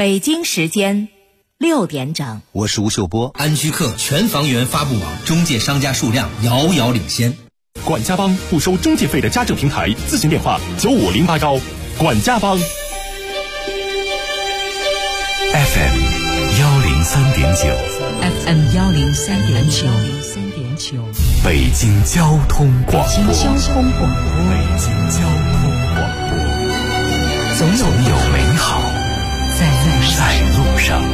北京时间6点整， 我是吴秀波。 安居客全房源发布网中介商家数量遥遥领先。 管家帮不收中介费的家政平台，咨询电话95089。管家帮 FM 103.9 FM 103.9， 北京交通广播。总有美好在路上。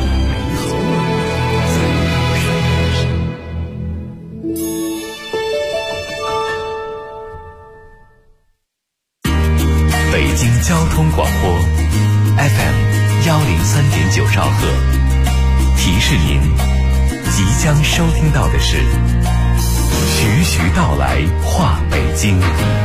北京交通广播 FM 103.9兆赫，提示您即将收听到的是徐徐道来话北京。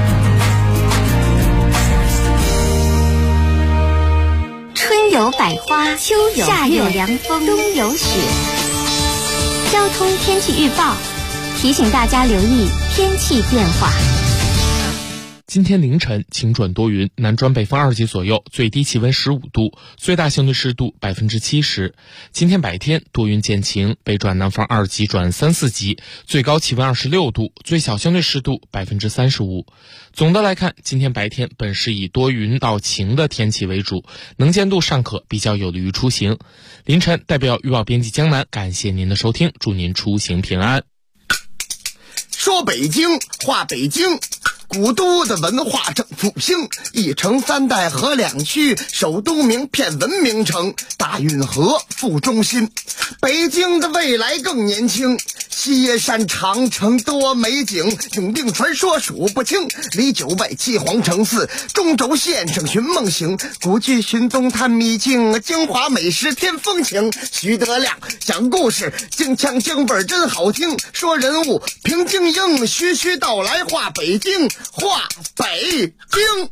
春有百花，秋有夏有凉风，冬有雪。交通天气预报提醒大家留意天气变化。 今天凌晨晴转多云，南转北风2级左右，最低气温15度，最大相对湿度70%。今天白天多云见晴，北转南风2级转3、4级，最高气温26度，最小相对湿度35%。总的来看，今天白天本是以多云到晴的天气为主，能见度尚可，比较有利于出行。凌晨代表预报编辑江南，感谢您的收听，祝您出行平安。 说北京话北京，古都的文化正复兴，一城3代合2区，首都名片文明城，大运河副中心。北京的未来更年轻，西山长城多美景，永定传说数不清，里9外7皇城4，中轴线上寻梦行，古剧寻踪探秘境，京华美食添风情。徐德亮讲故事，京腔京味真好听，说人物评京英，徐徐道来话北京，话北京。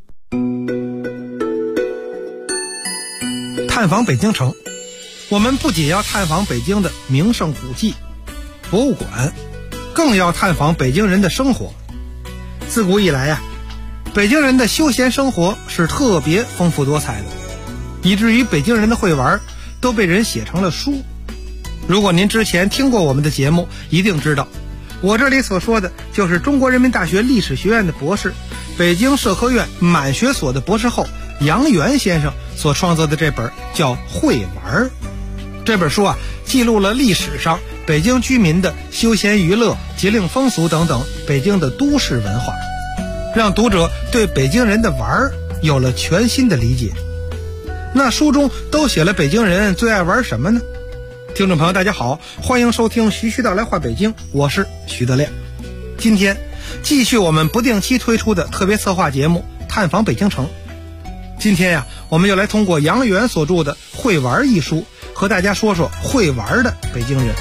探访北京城，我们不仅要探访北京的名胜古迹、博物馆，更要探访北京人的生活。自古以来北京人的休闲生活是特别丰富多彩的，以至于北京人的会玩都被人写成了书。如果您之前听过我们的节目，一定知道我这里所说的就是中国人民大学历史学院的博士，北京社科院满学所的博士后杨元先生所创作的这本叫《会玩》。这本书记录了历史上北京居民的休闲娱乐、节令风俗等等北京的都市文化，让读者对北京人的玩有了全新的理解。那书中都写了北京人最爱玩什么呢？听众朋友大家好，欢迎收听徐徐道来话北京，我是徐德亮。今天继续我们不定期推出的特别策划节目探访北京城。今天我们又来通过杨元所著的《会玩》一书，和大家说说会玩的北京人。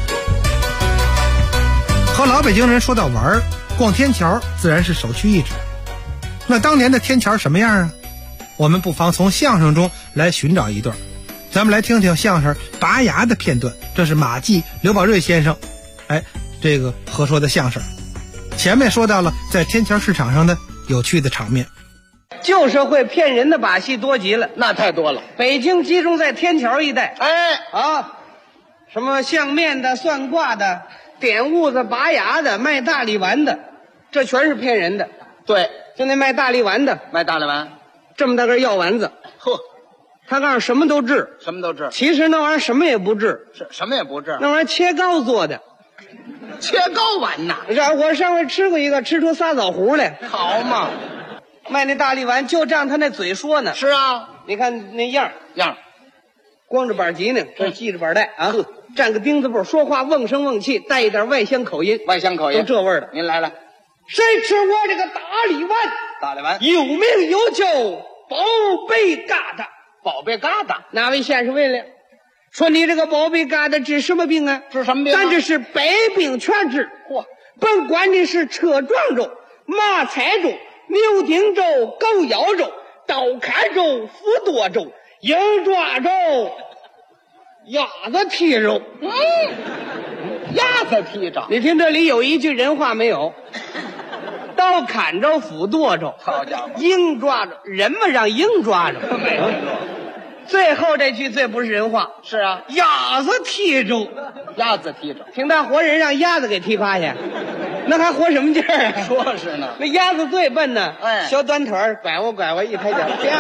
和老北京人说到玩，逛天桥自然是首屈一指。那当年的天桥什么样我们不妨从相声中来寻找一段。咱们来听听相声拔牙的片段，这是马季、刘宝瑞先生这个合说的相声。前面说到了在天桥市场上的有趣的场面， 旧社会骗人的把戏多极了， 那太多了。 北京集中在天桥一带，什么相面的、算卦的、点痦子、拔牙的、卖大力丸的，这全是骗人的。 对， 就那卖大力丸的， 卖大力丸， 这么大根药丸子，他告诉什么都治， 什么都治。 其实那玩意儿什么也不治， 是什么也不治。 那玩意儿切糕做的， 切糕丸呐。 我上回吃过一个，吃出撒枣核来， 好嘛。 卖那大力丸就仗他那嘴说呢。 是啊， 你看那样，光着板脊呢，这系着板带站个钉子步，说话瓮声瓮气，带一点外乡口音，都这味儿的。 您来了， 谁吃我这个大力丸？ 大力丸有名有叫，宝贝疙瘩。 宝贝疙瘩， 哪位先生问了？说你这个宝贝疙瘩治什么病治什么病咱这是百病全治。甭管你是车撞着、马踩着、牛顶着、狗咬着、刀砍着、斧剁着、鹰抓着、鸭子踢着。 鸭子踢着。 你听这里有一句人话没有？刀砍着，斧剁着， 好家伙， 鹰抓着，人们让鹰抓着。 最后这句最不是人话。 是啊， 鸭子踢着， 鸭子踢着， 挺大活人让鸭子给踢趴下，那还活什么劲儿啊？ 说是呢。 那鸭子最笨呢， 哎， 小短腿儿拐我一抬脚，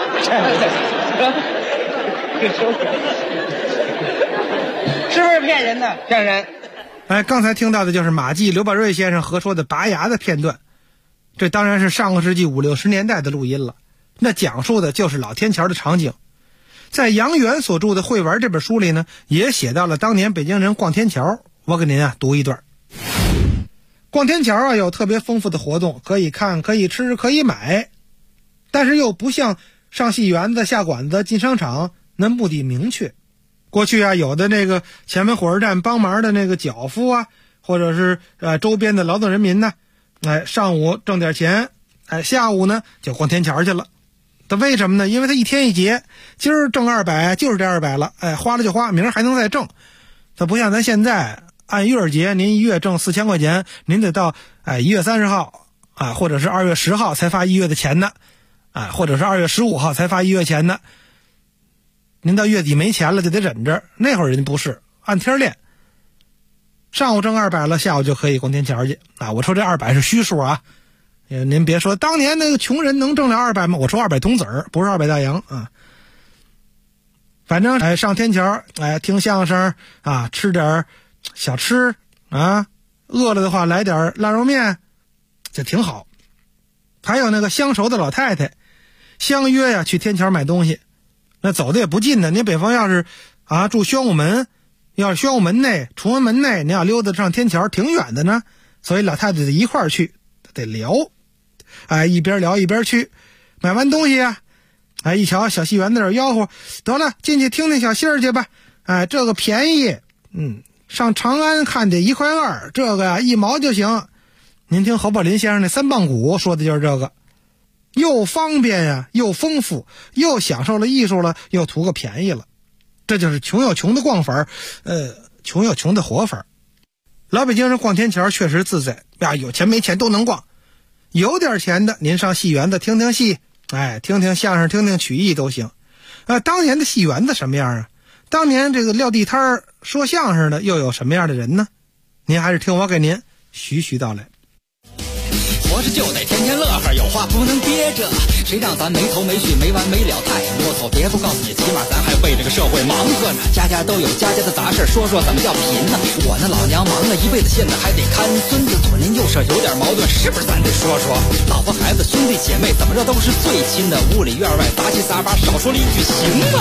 是不是骗人的？骗人。 哎，刚才听到的就是马季、刘宝瑞先生合说的拔牙的片段，这当然是上个世纪50、60年代的录音了。那讲述的就是老天桥的场景。在杨元所著的《会玩》这本书里呢，也写到了当年北京人逛天桥。我给您读一段。逛天桥有特别丰富的活动，可以看，可以吃，可以买，但是又不像上戏园子、下馆子、进商场那目的明确。过去有的那个前门火车站帮忙的那个脚夫或者是周边的劳动人民呢，上午挣点钱，下午呢就逛天桥去了。他为什么呢？因为他一天一节，今儿挣200就是这200了，花了就花，明儿还能再挣。他不像咱现在按月结，您一月挣4000块钱，您得到1月30号或者是2月10号才发1月的钱呢，或者是2月15号才发1月钱呢。您到月底没钱了就得忍着。那会儿人家不是按天练，上午挣200了，下午就可以逛天桥去我说这200是虚数啊，您别说当年那个穷人能挣了200吗？我说200铜子儿，不是200大洋啊。反正上天桥听相声吃点小吃饿了的话来点腊肉面，这挺好。还有那个相熟的老太太相约去天桥买东西，那走的也不近呢。您北方要是住宣武门，要是宣武门内、崇文门内，您要溜达上天桥挺远的呢，所以老太太得一块儿去，得聊，一边聊一边去。买完东西一瞧小戏园子这吆喝，得了，进去听听小戏儿去吧。这个便宜，上长安看得1块2，这个1毛就行。您听侯宝林先生那3棒鼓说的就是这个，又方便又丰富，又享受了艺术了，又图个便宜了。这就是穷有穷的逛法，穷有穷的活法。老北京人逛天桥确实自在有钱没钱都能逛。有点钱的您上戏园子听听戏，听听相声，听听曲艺都行。当年的戏园子什么样当年这个撂地摊说相声的又有什么样的人呢？您还是听我给您徐徐道来。 活着就得天天乐呵，有话不能憋着，谁让咱没头没绪没完没了太啰嗦。别不告诉你，起码咱还为这个社会忙活呢。家家都有家家的杂事，说说怎么叫贫呢？我那老娘忙了一辈子，现在还得看孙子，左邻右舍有点矛盾，是不是咱得说说？老婆孩子兄弟姐妹怎么着都是最亲的，屋里院外杂七杂八，少说了一句行吗？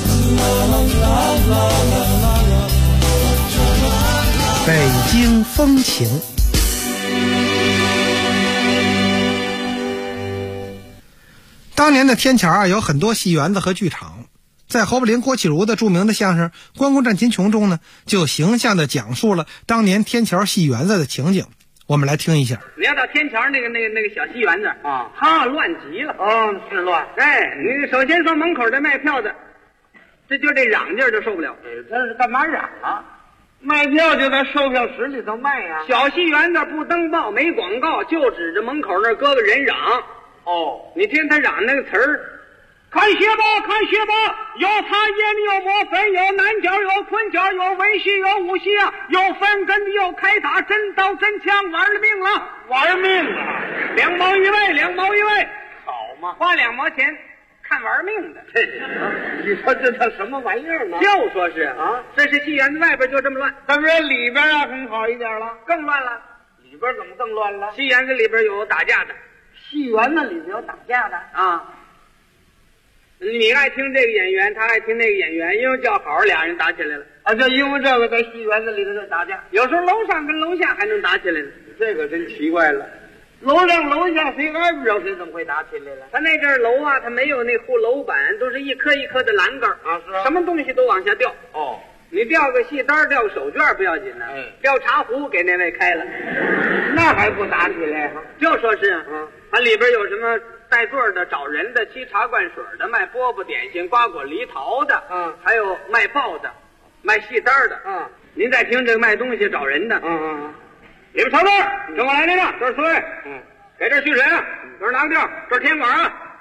北京风情。当年的天桥有很多戏园子和剧场，在侯宝林、郭启儒的著名的相声《关公战秦琼》中呢，就形象地讲述了当年天桥戏园子的情景。我们来听一下。 你要到天桥那个小戏园子乱极了。是乱。你首先说门口的卖票的，这就这嚷劲儿就受不了。 这是干嘛嚷卖票就在售票室里头卖小戏园子不登报没广告，就指着门口那搁个人嚷。你听他嚷那个词儿，看学吧，看学吧，有茶叶的，有磨粉，有南角，有昆角，有文戏，有武戏有翻跟的，有开打，真刀真枪，玩了命了， 玩命了 ，2毛一位，2毛一位， 好嘛， 花2毛钱看玩命的。 你说这叫什么玩意儿呢？ 就说是这是戏园子外边就这么乱， 咱们里边很好一点了， 更乱了。 里边怎么更乱了？ 戏园子里边有打架的， 戏园子里边有打架的你爱听这个演员，他爱听那个演员，因为叫好俩人打起来了就因为这个在戏园子里头就打架， 有时候楼上跟楼下还能打起来了， 这个真奇怪了。楼上楼下谁挨不着谁，怎么会打起来了？ 他那阵楼他没有那护楼板，都是一颗一颗的栏杆是什么东西都往下掉。你掉个戏单，掉个手绢不要紧呢，掉茶壶给那位开了， 那还不打起来？ 就说是它里边有什么带座的、找人的、沏茶灌水的、卖饽饽点心、瓜果梨桃的，还有卖报的、卖戏单的，您再听这个卖东西找人的，里边瞧这儿，跟我来这个，这是4位，给这续水这是拿个地儿，这是天馆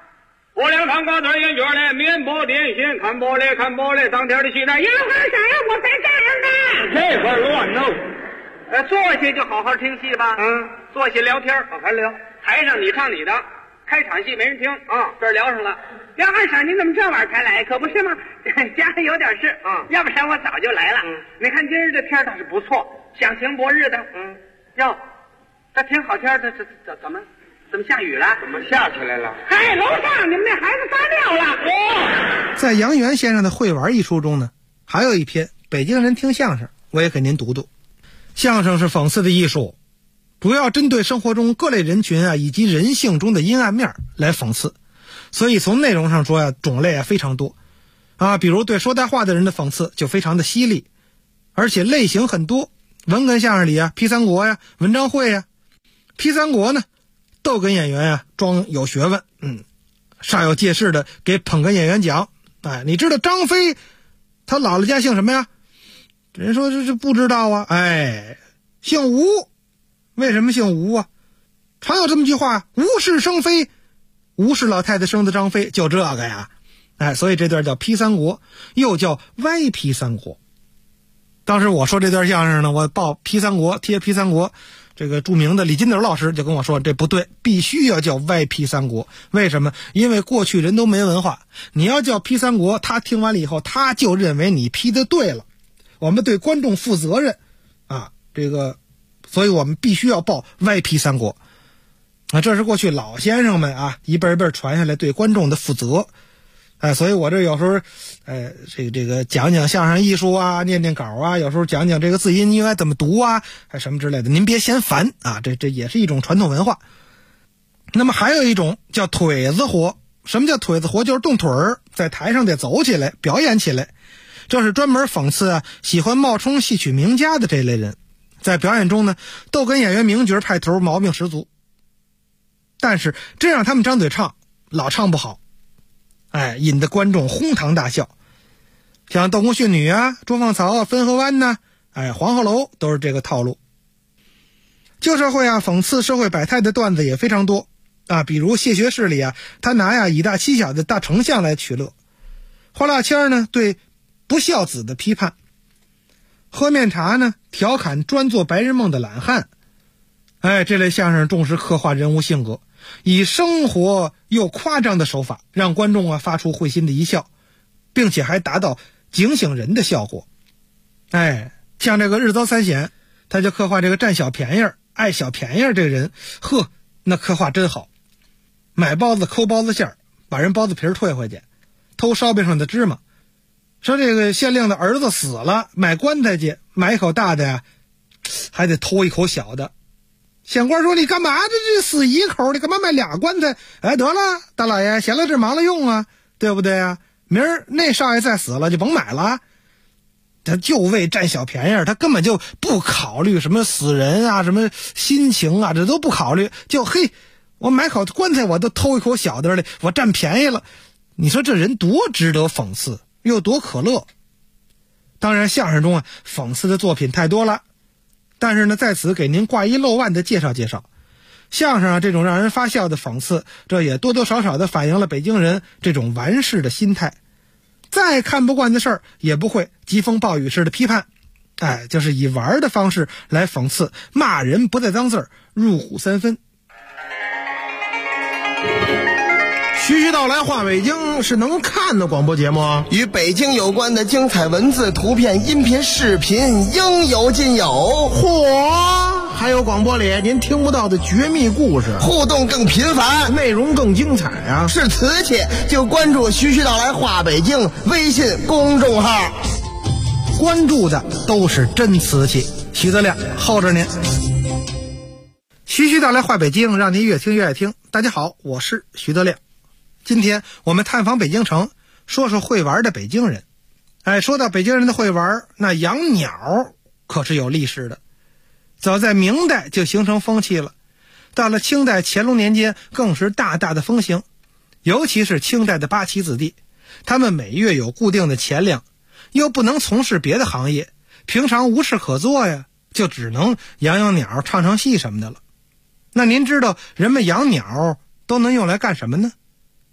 我俩汤瓜子圆圆的，面包点心，看玻璃看玻璃，当天的西站，一会儿想要我才这样的。这块乱弄。坐下就好好听戏吧。坐下聊天，好好聊。台上你唱你的，开场戏没人听啊，这儿聊上了。杨二婶，您怎么这晚才来？可不是吗？家里有点事啊，要不然我早就来了。你看今儿这天倒是不错，响晴博日的。哟，这挺好天的，这怎么下雨了？怎么下起来了？嗨，楼上你们那孩子撒尿了。 在杨元先生的《会玩》一书中呢，还有一篇《北京人听相声》，我也给您读读。相声是讽刺的艺术，主要针对生活中各类人群以及人性中的阴暗面来讽刺，所以从内容上说种类非常多比如对说大话的人的讽刺就非常的犀利，而且类型很多。文哏相声里批三国文章会批三国呢，逗哏演员装有学问，煞有介事的给捧哏演员讲，你知道张飞他姥姥家姓什么呀？人说这不知道姓吴。为什么姓吴常有这么句话，吴氏生非，吴氏老太太生的张飞，就这个呀。所以这段叫批三国，又叫歪批三国。当时我说这段相声呢，我报批三国，贴批三国，这个著名的李金斗老师就跟我说，这不对，必须要叫歪批三国。为什么？因为过去人都没文化，你要叫批三国，他听完了以后，他就认为你批的对了。我们对观众负责任所以我们必须要报歪批三国。这是过去老先生们一辈一辈传下来对观众的负责。所以我这有时候这个讲讲相声艺术念念稿有时候讲讲这个字音应该怎么读还什么之类的，您别嫌烦这也是一种传统文化。那么还有一种叫腿子活。什么叫腿子活？就是动腿儿，在台上得走起来，表演起来。这是专门讽刺喜欢冒充戏曲名家的这类人，在表演中呢，逗哏演员名角派头，毛病十足。但是这让他们张嘴唱，老唱不好，引得观众哄堂大笑。像斗公训女捉放曹汾河湾黄鹤楼都是这个套路。旧社会讽刺社会百态的段子也非常多比如谢学士里他拿以大欺小的大丞相来取乐。花蜡签呢对不孝子的批判。喝面茶呢调侃专做白日梦的懒汉。这类相声重视刻画人物性格，以生活又夸张的手法让观众发出会心的一笑，并且还达到警醒人的效果。像这个日遭三险，他就刻画这个占小便宜爱小便宜这个人，那刻画真好。买包子抠包子馅儿，把人包子皮退回去，偷烧饼上的芝麻。说这个县令的儿子死了，买棺材去，买一口大的还得偷一口小的。县官说，你干嘛这死一口，你干嘛买俩棺材？得了，大老爷闲了这忙了用对不对明儿那少爷再死了就甭买了。他就为占小便宜，他根本就不考虑什么死人什么心情这都不考虑，就我买口棺材我都偷一口小的我占便宜了。你说这人多值得讽刺，又多可乐。当然相声中讽刺的作品太多了，但是呢在此给您挂一漏万的介绍介绍。相声这种让人发笑的讽刺，这也多多少少的反映了北京人这种玩世的心态。再看不惯的事儿也不会疾风暴雨式的批判，就是以玩的方式来讽刺，骂人不带脏字儿，入虎三分。 徐徐道来话北京是能看的广播节目， 与北京有关的精彩文字、图片、音频、视频应有尽有。 嚯！还有广播里您听不到的绝密故事， 互动更频繁， 内容更精彩是瓷器就关注徐徐道来话北京微信公众号， 关注的都是真瓷器。徐德亮候着您。徐徐道来话北京，让您越听越爱听。大家好，我是徐德亮。今天我们探访北京城，说说会玩的北京人。说到北京人的会玩，那养鸟可是有历史的。早在明代就形成风气了，到了清代乾隆年间更是大大的风行。尤其是清代的八旗子弟，他们每月有固定的钱粮，又不能从事别的行业，平常无事可做就只能养鸟、唱唱戏什么的了。那您知道人们养鸟都能用来干什么呢？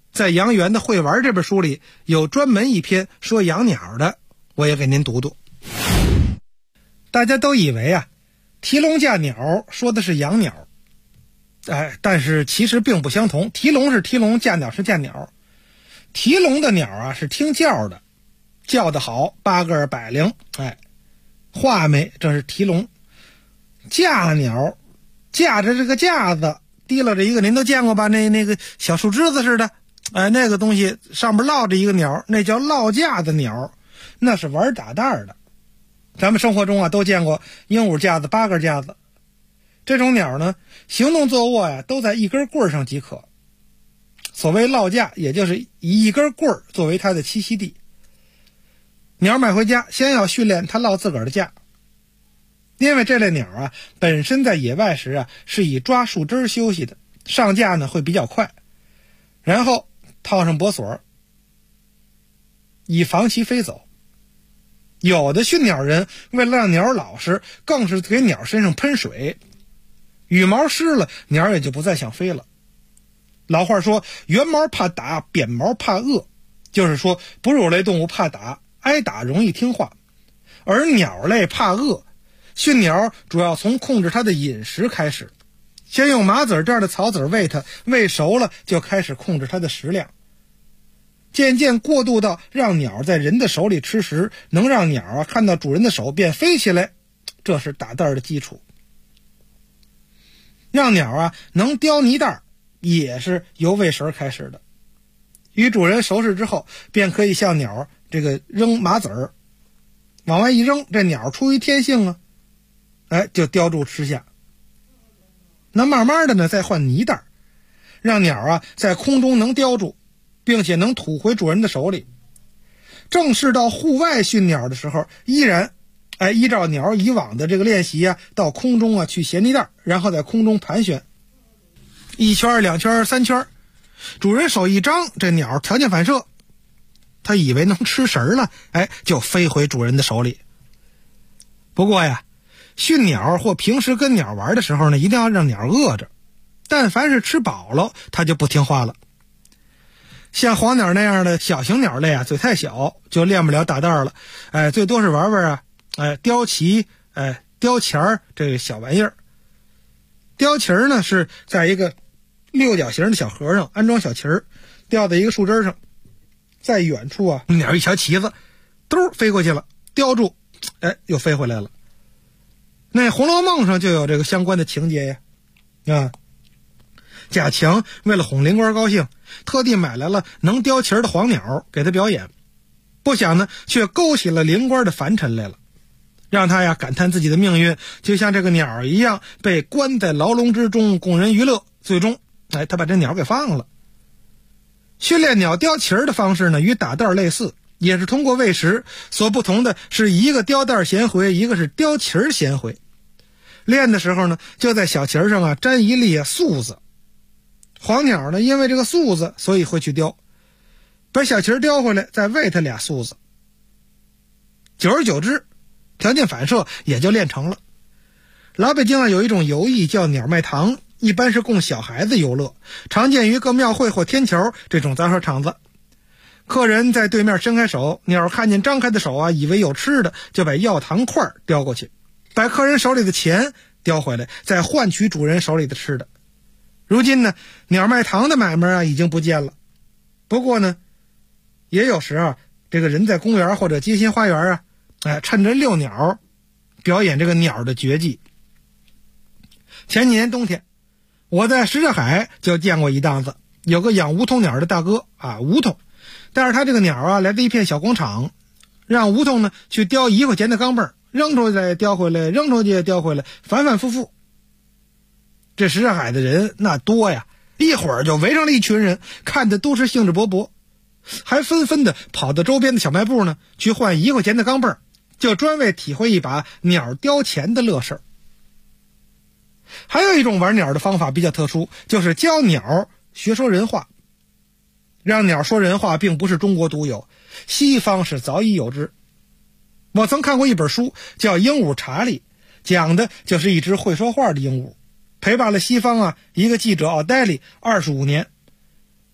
在杨元的《会玩》这本书里有专门一篇说养鸟的，我也给您读读。大家都以为提笼架鸟说的是养鸟，但是其实并不相同。提笼是提笼，架鸟是架鸟。提笼的鸟是听叫的，叫得好，八个百灵，画眉，这是提笼。架鸟架着这个架子，提拉着一个，您都见过吧？那个小树枝子似的，那个东西上面落着一个鸟，那叫落架的鸟，那是玩打蛋的。咱们生活中都见过鹦鹉架子、八个架子，这种鸟呢，行动坐卧都在一根棍上即可。所谓落架，也就是以一根棍作为它的栖息地。鸟买回家，先要训练它落自个儿的架，因为这类鸟本身在野外时是以抓树枝休息的，上架呢会比较快，然后套上脖索，以防其飞走。有的驯鸟人为了让鸟老实，更是给鸟身上喷水，羽毛湿了，鸟也就不再想飞了。老话说，圆毛怕打，扁毛怕饿，就是说哺乳类动物怕打，挨打容易听话，而鸟类怕饿。驯鸟主要从控制它的饮食开始，先用麻籽这样的草籽喂它，喂熟了就开始控制它的食量，渐渐过渡到让鸟在人的手里吃食，能让鸟看到主人的手便飞起来，这是打蛋的基础。让鸟能叼泥蛋也是由喂食开始的，与主人熟识之后，便可以向鸟这个扔麻籽儿，往外一扔，这鸟出于天性就叼住吃下。那慢慢的呢，再换泥蛋，让鸟在空中能叼住，并且能吐回主人的手里。正式到户外训鸟的时候，依然依照鸟以往的这个练习到空中去衔泥蛋，然后在空中盘旋一圈、两圈、三圈，主人手一张，这鸟条件反射，他以为能吃食了，就飞回主人的手里。不过驯鸟或平时跟鸟玩的时候呢，一定要让鸟饿着，但凡是吃饱了，它就不听话了。像黄鸟那样的小型鸟类嘴太小，就练不了打蛋了，最多是玩玩雕旗，雕钱儿这个小玩意儿。雕旗儿呢是在一个六角形的小盒上安装小旗儿，吊在一个树枝上，在远处鸟一瞧旗子，嘟飞过去了，叼住，又飞回来了。那《红楼梦》上就有这个相关的情节呀。贾强为了哄灵官高兴，特地买来了能叼旗儿的黄鸟给他表演，不想呢却勾起了灵官的凡尘来了，让他感叹自己的命运就像这个鸟一样，被关在牢笼之中供人娱乐。最终他把这鸟给放了。训练鸟叼旗儿的方式呢，与打蛋类似，也是通过喂食，所不同的是一个叼蛋衔回，一个是叼旗儿衔回。练的时候呢，就在小旗儿上粘一粒素子。黄鸟呢，因为这个素子，所以会去叼，把小旗儿叼回来，再喂它俩素子。久而久之，条件反射也就练成了。老北京有一种游艺叫鸟卖糖，一般是供小孩子游乐，常见于各庙会或天桥这种杂耍场子。客人在对面伸开手，鸟看见张开的手以为有吃的，就把药糖块叼过去，把客人手里的钱叼回来，再换取主人手里的吃的。如今呢，鸟卖糖的买卖已经不见了。不过呢，也有时这个人在公园或者街心花园趁着遛鸟，表演这个鸟的绝技。前几年冬天，我在什刹海就见过一档子，有个养梧桐鸟的大哥梧桐带着他这个鸟来到一片小广场，让梧桐呢去叼1块钱的钢镚，扔出去叼回来，扔出去叼回来，反反复复。这什刹海的人那多呀，一会儿就围上了一群人，看的都是兴致勃勃，还纷纷的跑到周边的小卖部呢去换1块钱的钢镚，就专为体会一把鸟叼钱的乐事。还有一种玩鸟的方法比较特殊，就是教鸟学说人话。让鸟说人话并不是中国独有，西方是早已有之。我曾看过一本书叫《鹦鹉查理》，讲的就是一只会说话的鹦鹉，陪伴了西方一个记者奥黛丽25年。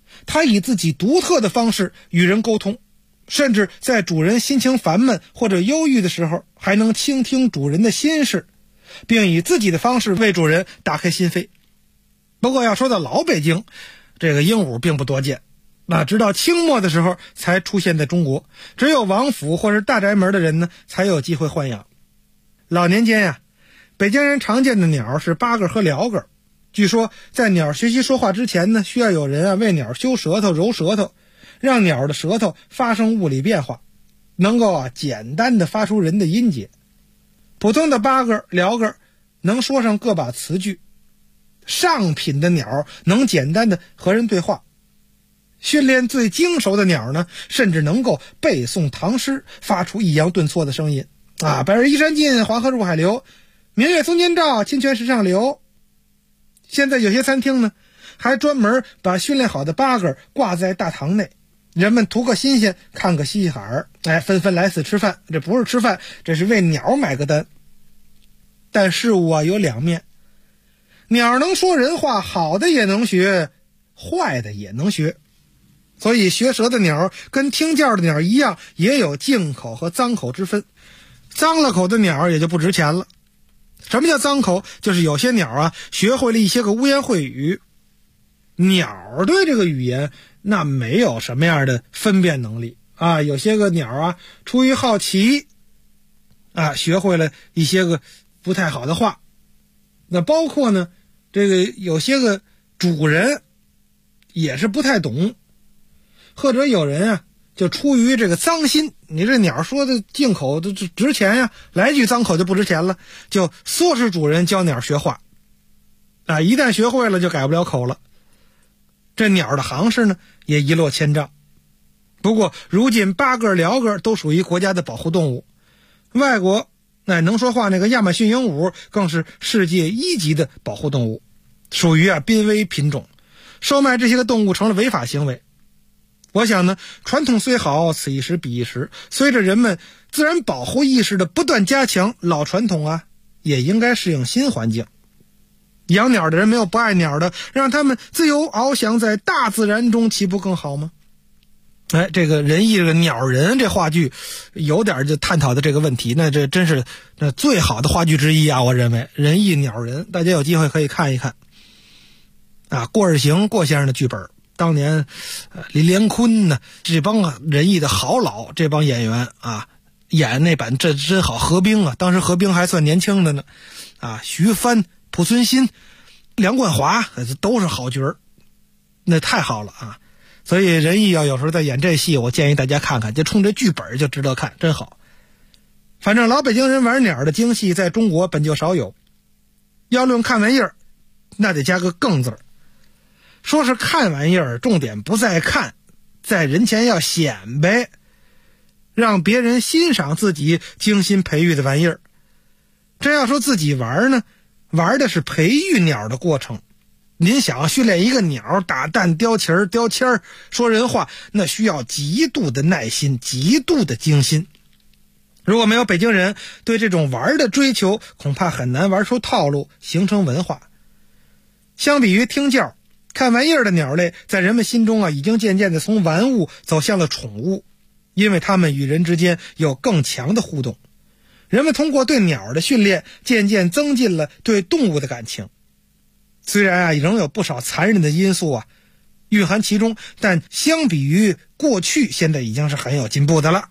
它以自己独特的方式与人沟通，甚至在主人心情烦闷或者忧郁的时候，还能倾听主人的心事，并以自己的方式为主人打开心扉。不过要说到老北京，这个鹦鹉并不多见，直到清末的时候才出现在中国，只有王府或是大宅门的人呢才有机会豢养。老年间呀，北京人常见的鸟是八哥和鹩哥。据说在鸟学习说话之前呢，需要有人为鸟修舌头、揉舌头，让鸟的舌头发生物理变化，能够简单的发出人的音节。普通的八哥、鹩哥能说上个把词句，上品的鸟能简单的和人对话。训练最精熟的鸟呢，甚至能够背诵唐诗，发出抑扬顿挫的声音白日依山尽，黄河入海流，明月松间照，清泉石上流。现在有些餐厅呢，还专门把训练好的八哥挂在大堂内，人们图个新鲜，看个稀罕纷纷来此吃饭。这不是吃饭，这是为鸟买个单。但事物有两面，鸟能说人话，好的也能学，坏的也能学。所以学舌的鸟跟听叫的鸟一样，也有净口和脏口之分。脏了口的鸟也就不值钱了。什么叫脏口？就是有些鸟学会了一些个污言秽语。鸟对这个语言那没有什么样的分辨能力有些个鸟出于好奇学会了一些个不太好的话。那包括呢，这个有些个主人也是不太懂，或者有人就出于这个脏心，你这鸟说的净口都值钱呀，来句脏口就不值钱了，就唆使主人教鸟学话一旦学会了就改不了口了。这鸟的行市呢也一落千丈。不过如今八哥、鹩哥都属于国家的保护动物，外国能说话那个亚马逊鹦鹉更是世界1级的保护动物，属于濒危品种。售卖这些个动物成了违法行为。我想呢，传统虽好，此一时彼一时，随着人们自然保护意识的不断加强，老传统也应该适应新环境。养鸟的人没有不爱鸟的，让他们自由翱翔在大自然中，岂不更好吗？这个仁义这个鸟人这话剧有点就探讨的这个问题，那这真是那最好的话剧之一我认为仁义鸟人，大家有机会可以看一看郭日行郭先生的剧本。当年李连坤呢，这帮仁义的好老，这帮演员演那版这真好。何冰当时何冰还算年轻的呢徐帆、濮存昕、梁冠华都是好角儿，那太好了所以仁义有时候在演这戏，我建议大家看看，就冲这剧本就值得看，真好。反正老北京人玩鸟的精细在中国本就少有，要论看玩意儿，那得加个更字儿。说是看玩意儿，重点不在看，在人前要显摆，让别人欣赏自己精心培育的玩意儿。真要说自己玩呢，玩的是培育鸟的过程。您想训练一个鸟打蛋、雕旗儿、雕签儿、说人话，那需要极度的耐心，极度的精心。如果没有北京人对这种玩的追求，恐怕很难玩出套路，形成文化。相比于听叫，看玩意儿的鸟类在人们心中已经渐渐的从玩物走向了宠物，因为它们与人之间有更强的互动。人们通过对鸟的训练，渐渐增进了对动物的感情。虽然仍有不少残忍的因素蕴含其中，但相比于过去，现在已经是很有进步的了。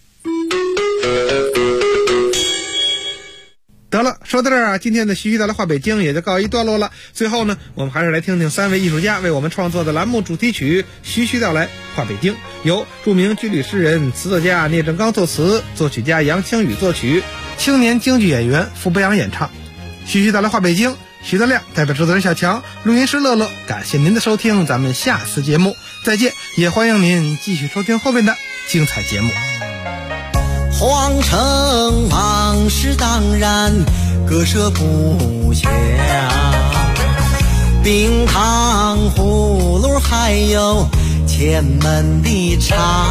得了，说到这儿今天的徐徐道来话北京也就告一段落了。最后呢，我们还是来听听3位艺术家为我们创作的栏目主题曲《徐徐道来话北京》，由著名军旅诗人、词作家聂政刚作词，作曲家杨清宇作曲，青年京剧演员傅博阳演唱。徐徐道来话北京，徐德亮代表制作人小强，录音师乐乐，感谢您的收听，咱们下次节目再见，也欢迎您继续收听后面的精彩节目。 皇城往事当然割舍不下，冰糖葫芦还有前门的茶，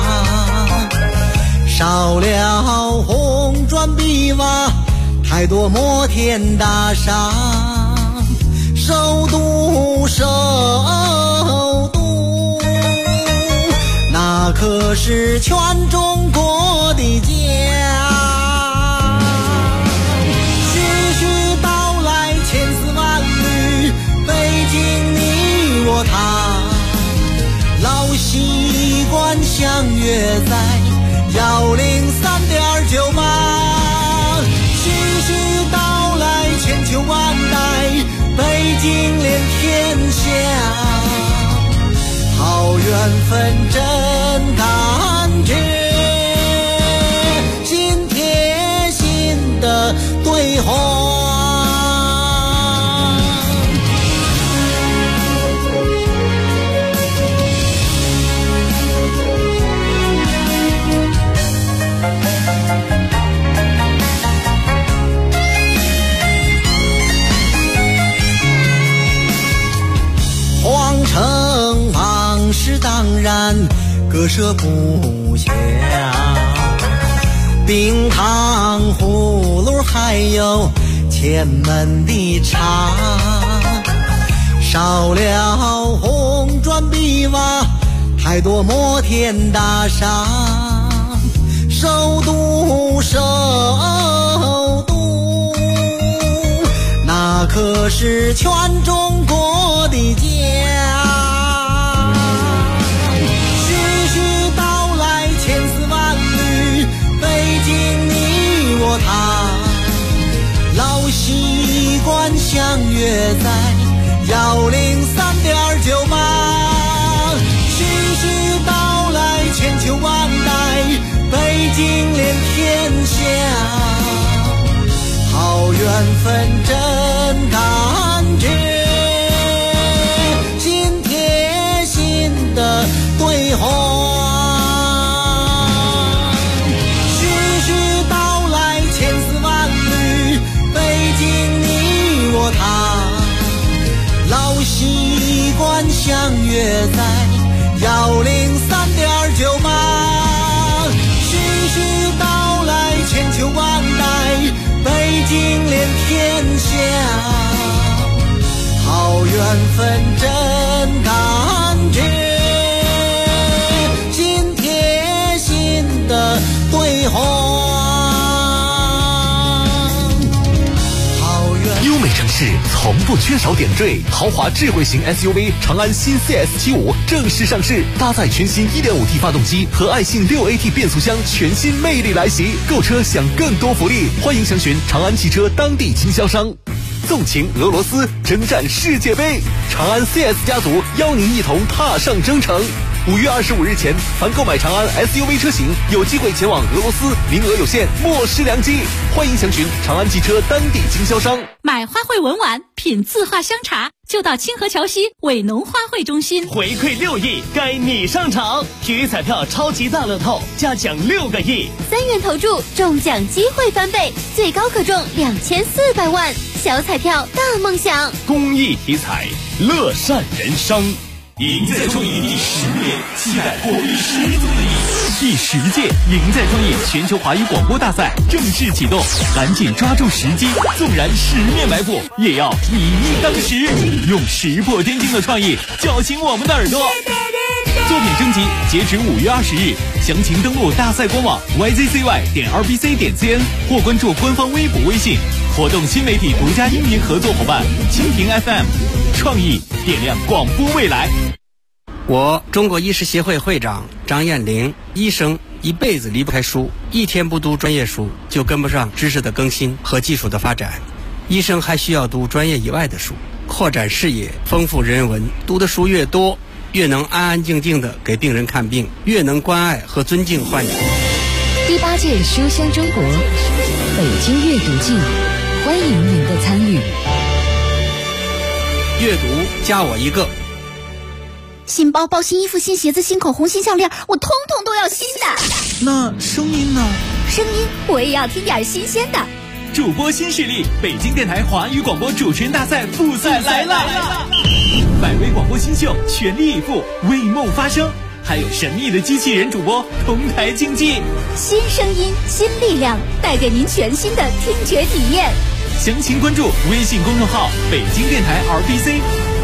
少了红砖碧瓦，太多摩天大厦，首都可是全中国的家。徐徐道来千丝万缕，北京你我他，老习惯相约在103.98。徐徐道来千秋万代，北京连天下。好缘分真感觉，心贴心的对话。皇城往事当然割舍不下，冰糖葫芦还有前门的茶，少了红砖碧瓦，太多摩天大厦。首都首都，那可是全中国的家。徐徐道来千丝万缕，北京你我他，老习惯相约在103.98。徐徐道来千秋万代，北京连天下。好缘分真感觉，心贴心的对话。徐徐道来千丝万缕，北京你我他，老习惯相约在103.98。徐徐道来千秋万代，北京连天下。好缘分真感觉，心贴心的对话。 优美城市从不缺少点缀，豪华智慧型 SUV 长安新 CS75 正式上市，搭载全新 1.5T 发动机和爱信 6AT 变速箱，全新魅力来袭。购车享更多福利，欢迎详询长安汽车当地经销商。纵情俄罗斯，征战世界杯，长安 CS 家族邀您一同踏上征程。5月25日前，凡购买长安 SUV 车型，有机会前往俄罗斯，名额有限，莫失良机。欢迎详询长安汽车当地经销商。 买花卉文玩，品字画香茶，就到清河桥西伟农花卉中心。 回馈6亿，该你上场！体育彩票超级大乐透，加奖6个亿 ，3元投注，中奖机会翻倍，最高可中2400万。小彩票大梦想， 公益体彩，乐善人生。赢在创意第10年，期待活力十足的你。第10届赢在创意全球华语广播大赛正式启动，赶紧抓住时机，纵然10面埋伏，也要以一当十，用石破天惊的创意叫醒我们的耳朵。作品征集截止5月20日，详情登录大赛官网 yzcy.rbc.cn 或关注官方微博微信。活动新媒体独家音频合作伙伴蜻蜓 FM， 创意点亮广播未来。 我中国医师协会会长张艳玲，医生一辈子离不开书，一天不读专业书就跟不上知识的更新和技术的发展。医生还需要读专业以外的书，扩展视野，丰富人文。读的书越多，越能安安静静地给病人看病，越能关爱和尊敬患者。 第8届书香中国北京阅读季，欢迎您的参与。 阅读加我一个。 新包包、新衣服、新鞋子、新口红、新项链，我通通都要新的。 那声音呢？ 声音我也要听点新鲜的。 主播新势力，北京电台华语广播主持人大赛复赛来了！100位广播新秀全力以赴，为梦发声，还有神秘的机器人主播同台竞技。 新声音，新力量，带给您全新的听觉体验。 详情关注微信公众号北京电台 RBC。